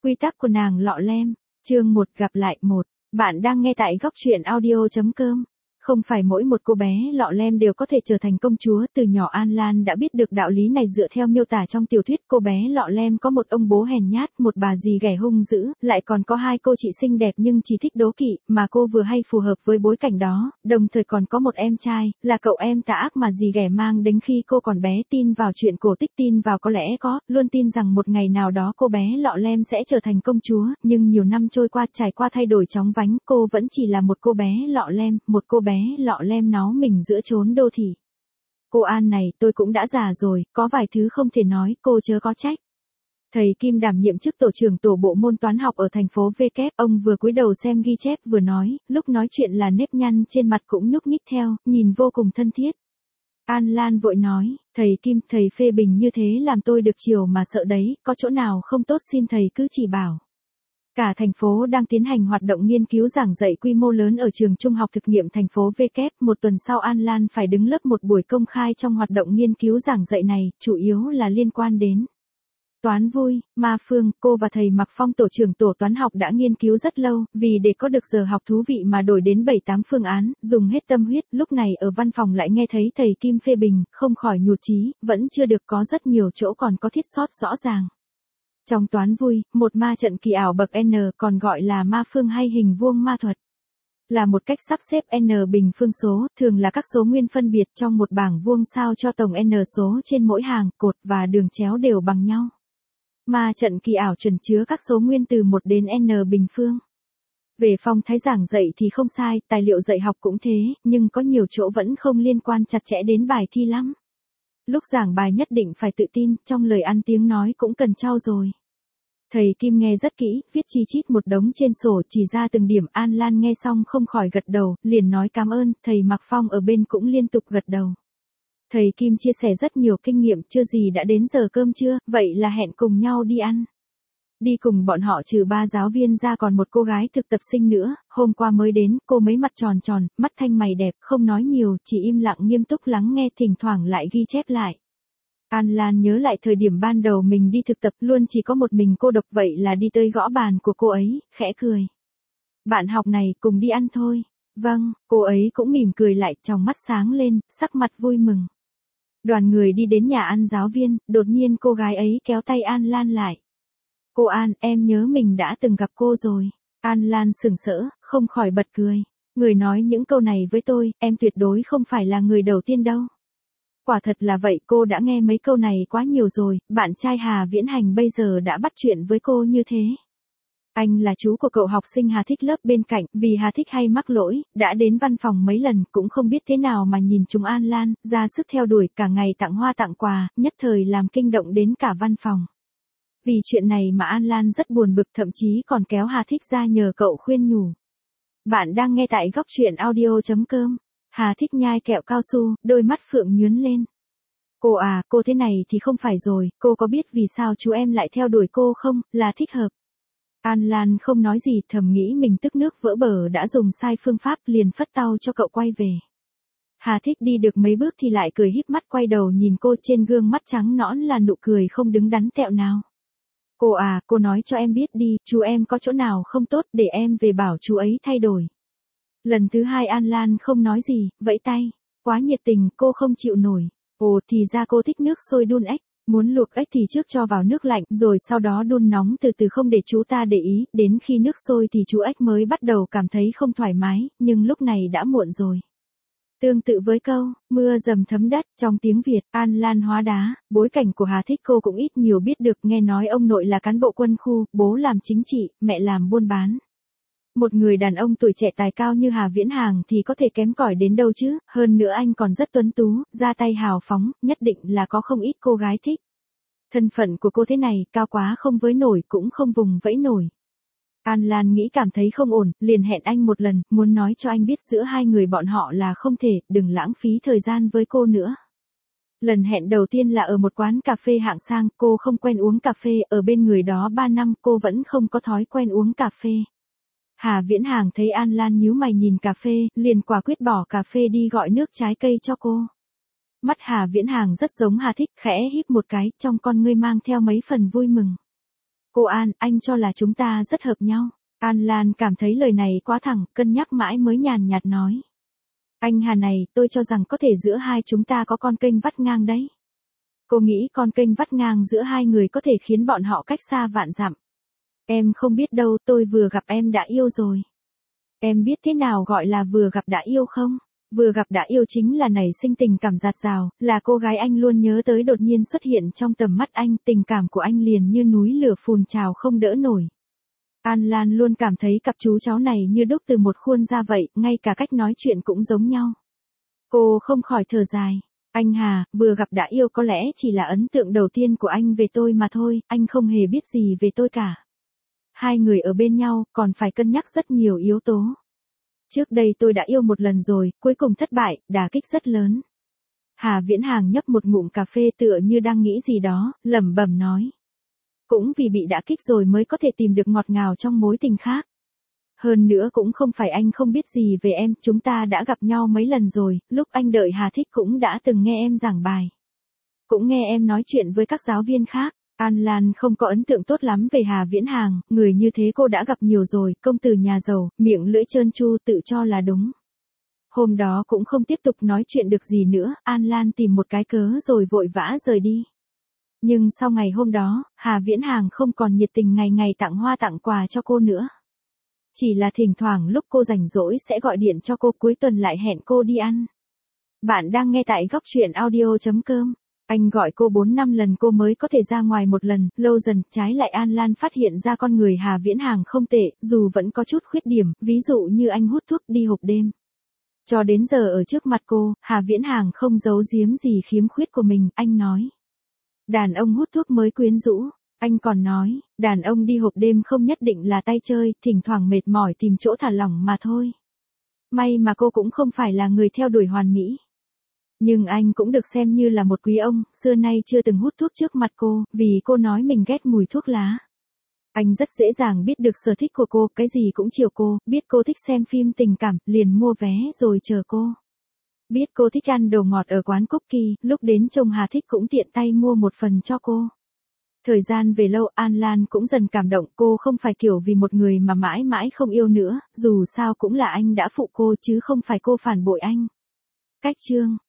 Quy tắc của nàng lọ lem, chương 1 gặp lại 1. Bạn đang nghe tại góc truyện audio.com. Không phải mỗi một cô bé lọ lem đều có thể trở thành công chúa, từ nhỏ An Lan đã biết được đạo lý này dựa theo miêu tả trong tiểu thuyết. Cô bé lọ lem có một ông bố hèn nhát, một bà dì ghẻ hung dữ, lại còn có hai cô chị xinh đẹp nhưng chỉ thích đố kỵ, mà cô vừa hay phù hợp với bối cảnh đó, đồng thời còn có một em trai, là cậu em tà ác mà dì ghẻ mang đến khi cô còn bé, tin vào chuyện cổ tích, tin vào có lẽ có, luôn tin rằng một ngày nào đó cô bé lọ lem sẽ trở thành công chúa, nhưng nhiều năm trôi qua, trải qua thay đổi chóng vánh, cô vẫn chỉ là một cô bé lọ lem, một cô bé lọ lem nó mình giữa chốn đô thị. Cô An này, tôi cũng đã già rồi, có vài thứ không thể nói, cô chớ có trách. Thầy Kim đảm nhiệm chức tổ trưởng tổ bộ môn toán học ở thành phố V kép, ông vừa cúi đầu xem ghi chép vừa nói, lúc nói chuyện là nếp nhăn trên mặt cũng nhúc nhích theo, nhìn vô cùng thân thiết. An Lan vội nói, thầy Kim, thầy phê bình như thế làm tôi được chiều mà sợ đấy, có chỗ nào không tốt xin thầy cứ chỉ bảo. Cả thành phố đang tiến hành hoạt động nghiên cứu giảng dạy quy mô lớn ở trường trung học thực nghiệm thành phố V kép. Một tuần sau An Lan phải đứng lớp một buổi công khai trong hoạt động nghiên cứu giảng dạy này, chủ yếu là liên quan đến toán vui. Ma Phương, cô và thầy Mạc Phong tổ trưởng tổ toán học đã nghiên cứu rất lâu, vì để có được giờ học thú vị mà đổi đến 7-8 phương án, dùng hết tâm huyết. Lúc này ở văn phòng lại nghe thấy thầy Kim phê bình, không khỏi nhụt chí, vẫn chưa được, có rất nhiều chỗ còn có thiết sót rõ ràng. Trong toán vui, một ma trận kỳ ảo bậc N, còn gọi là ma phương hay hình vuông ma thuật, là một cách sắp xếp N bình phương số, thường là các số nguyên phân biệt trong một bảng vuông sao cho tổng N số trên mỗi hàng, cột và đường chéo đều bằng nhau. Ma trận kỳ ảo chuẩn chứa các số nguyên từ 1 đến N bình phương. Về phong thái giảng dạy thì không sai, tài liệu dạy học cũng thế, nhưng có nhiều chỗ vẫn không liên quan chặt chẽ đến bài thi lắm. Lúc giảng bài nhất định phải tự tin, trong lời ăn tiếng nói cũng cần trau dồi. Thầy Kim nghe rất kỹ, viết chi chít một đống trên sổ, chỉ ra từng điểm. An Lan nghe xong không khỏi gật đầu, liền nói cảm ơn. Thầy Mạc Phong ở bên cũng liên tục gật đầu. Thầy Kim chia sẻ rất nhiều kinh nghiệm, chưa gì đã đến giờ cơm trưa, vậy là hẹn cùng nhau đi ăn. Đi cùng bọn họ trừ 3 giáo viên ra còn một cô gái thực tập sinh nữa, hôm qua mới đến, cô mấy mặt tròn tròn, mắt thanh mày đẹp, không nói nhiều, chỉ im lặng nghiêm túc lắng nghe, thỉnh thoảng lại ghi chép lại. An Lan nhớ lại thời điểm ban đầu mình đi thực tập, luôn chỉ có một mình cô độc, vậy là đi tới gõ bàn của cô ấy, khẽ cười. Bạn học này, cùng đi ăn thôi. Vâng, cô ấy cũng mỉm cười lại, tròng mắt sáng lên, sắc mặt vui mừng. Đoàn người đi đến nhà ăn giáo viên, đột nhiên cô gái ấy kéo tay An Lan lại. Cô An, em nhớ mình đã từng gặp cô rồi. An Lan sửng sỡ, không khỏi bật cười. Người nói những câu này với tôi, em tuyệt đối không phải là người đầu tiên đâu. Quả thật là vậy, cô đã nghe mấy câu này quá nhiều rồi, bạn trai Hà Viễn Hành bây giờ đã bắt chuyện với cô như thế. Anh là chú của cậu học sinh Hà Thích lớp bên cạnh, vì Hà Thích hay mắc lỗi, đã đến văn phòng mấy lần, cũng không biết thế nào mà nhìn chúng An Lan, ra sức theo đuổi, cả ngày tặng hoa tặng quà, nhất thời làm kinh động đến cả văn phòng. Vì chuyện này mà An Lan rất buồn bực, thậm chí còn kéo Hà Thích ra nhờ cậu khuyên nhủ. Bạn đang nghe tại góc truyện audio.com. Hà Thích nhai kẹo cao su, đôi mắt phượng nhướn lên. Cô à, cô thế này thì không phải rồi, cô có biết vì sao chú em lại theo đuổi cô không, là thích hợp. An Lan không nói gì, thầm nghĩ mình tức nước vỡ bờ đã dùng sai phương pháp, liền phất tay cho cậu quay về. Hà Thích đi được mấy bước thì lại cười híp mắt quay đầu nhìn cô, trên gương mắt trắng nõn là nụ cười không đứng đắn tẹo nào. Cô à, cô nói cho em biết đi, chú em có chỗ nào không tốt để em về bảo chú ấy thay đổi. Lần thứ hai An Lan không nói gì, vẫy tay. Quá nhiệt tình, cô không chịu nổi. Ồ, thì ra cô thích nước sôi đun ếch. Muốn luộc ếch thì trước cho vào nước lạnh, rồi sau đó đun nóng từ từ không để chú ta để ý, đến khi nước sôi thì chú ếch mới bắt đầu cảm thấy không thoải mái, nhưng lúc này đã muộn rồi. Tương tự với câu, mưa dầm thấm đất, trong tiếng Việt, An Lan hóa đá, bối cảnh của Hà Thích cô cũng ít nhiều biết được, nghe nói ông nội là cán bộ quân khu, bố làm chính trị, mẹ làm buôn bán. Một người đàn ông tuổi trẻ tài cao như Hà Viễn Hàng thì có thể kém cỏi đến đâu chứ, hơn nữa anh còn rất tuấn tú, ra tay hào phóng, nhất định là có không ít cô gái thích. Thân phận của cô thế này, cao quá không với nổi cũng không vùng vẫy nổi. An Lan nghĩ cảm thấy không ổn, liền hẹn anh một lần, muốn nói cho anh biết giữa hai người bọn họ là không thể, đừng lãng phí thời gian với cô nữa. Lần hẹn đầu tiên là ở một quán cà phê hạng sang, cô không quen uống cà phê, ở bên người đó 3 năm cô vẫn không có thói quen uống cà phê. Hà Viễn Hàng thấy An Lan nhíu mày nhìn cà phê, liền quả quyết bỏ cà phê đi gọi nước trái cây cho cô. Mắt Hà Viễn Hàng rất giống Hà Thích, khẽ híp một cái, trong con ngươi mang theo mấy phần vui mừng. Cô An, anh cho là chúng ta rất hợp nhau. An Lan cảm thấy lời này quá thẳng, cân nhắc mãi mới nhàn nhạt nói. Anh Hà này, tôi cho rằng có thể giữa hai chúng ta có con kênh vắt ngang đấy. Cô nghĩ con kênh vắt ngang giữa hai người có thể khiến bọn họ cách xa vạn dặm. Em không biết đâu, tôi vừa gặp em đã yêu rồi. Em biết thế nào gọi là vừa gặp đã yêu không? Vừa gặp đã yêu chính là nảy sinh tình cảm dạt dào, là cô gái anh luôn nhớ tới đột nhiên xuất hiện trong tầm mắt anh, tình cảm của anh liền như núi lửa phun trào không đỡ nổi. An Lan luôn cảm thấy cặp chú cháu này như đúc từ một khuôn ra vậy, ngay cả cách nói chuyện cũng giống nhau. Cô không khỏi thở dài. Anh Hà, vừa gặp đã yêu có lẽ chỉ là ấn tượng đầu tiên của anh về tôi mà thôi, anh không hề biết gì về tôi cả. Hai người ở bên nhau, còn phải cân nhắc rất nhiều yếu tố. Trước đây tôi đã yêu một lần rồi, cuối cùng thất bại, đả kích rất lớn. Hà Viễn Hàng nhấp một ngụm cà phê tựa như đang nghĩ gì đó, lẩm bẩm nói. Cũng vì bị đả kích rồi mới có thể tìm được ngọt ngào trong mối tình khác. Hơn nữa cũng không phải anh không biết gì về em, chúng ta đã gặp nhau mấy lần rồi, lúc anh đợi Hà Thích cũng đã từng nghe em giảng bài. Cũng nghe em nói chuyện với các giáo viên khác. An Lan không có ấn tượng tốt lắm về Hà Viễn Hàng, người như thế cô đã gặp nhiều rồi, công tử nhà giàu, miệng lưỡi trơn tru tự cho là đúng. Hôm đó cũng không tiếp tục nói chuyện được gì nữa, An Lan tìm một cái cớ rồi vội vã rời đi. Nhưng sau ngày hôm đó, Hà Viễn Hàng không còn nhiệt tình ngày ngày tặng hoa tặng quà cho cô nữa. Chỉ là thỉnh thoảng lúc cô rảnh rỗi sẽ gọi điện cho cô, cuối tuần lại hẹn cô đi ăn. Bạn đang nghe tại góc truyện audio.com. Anh gọi cô 4-5 lần cô mới có thể ra ngoài một lần, lâu dần, trái lại An Lan phát hiện ra con người Hà Viễn Hàng không tệ, dù vẫn có chút khuyết điểm, ví dụ như anh hút thuốc đi hộp đêm. Cho đến giờ ở trước mặt cô, Hà Viễn Hàng không giấu giếm gì khiếm khuyết của mình, anh nói. Đàn ông hút thuốc mới quyến rũ. Anh còn nói, đàn ông đi hộp đêm không nhất định là tay chơi, thỉnh thoảng mệt mỏi tìm chỗ thả lỏng mà thôi. May mà cô cũng không phải là người theo đuổi hoàn mỹ. Nhưng anh cũng được xem như là một quý ông, xưa nay chưa từng hút thuốc trước mặt cô, vì cô nói mình ghét mùi thuốc lá. Anh rất dễ dàng biết được sở thích của cô, cái gì cũng chiều cô, biết cô thích xem phim tình cảm, liền mua vé rồi chờ cô. Biết cô thích ăn đồ ngọt ở quán cookie, lúc đến trông Hà Thích cũng tiện tay mua một phần cho cô. Thời gian về lâu An Lan cũng dần cảm động, cô không phải kiểu vì một người mà mãi mãi không yêu nữa, dù sao cũng là anh đã phụ cô chứ không phải cô phản bội anh. Cách chương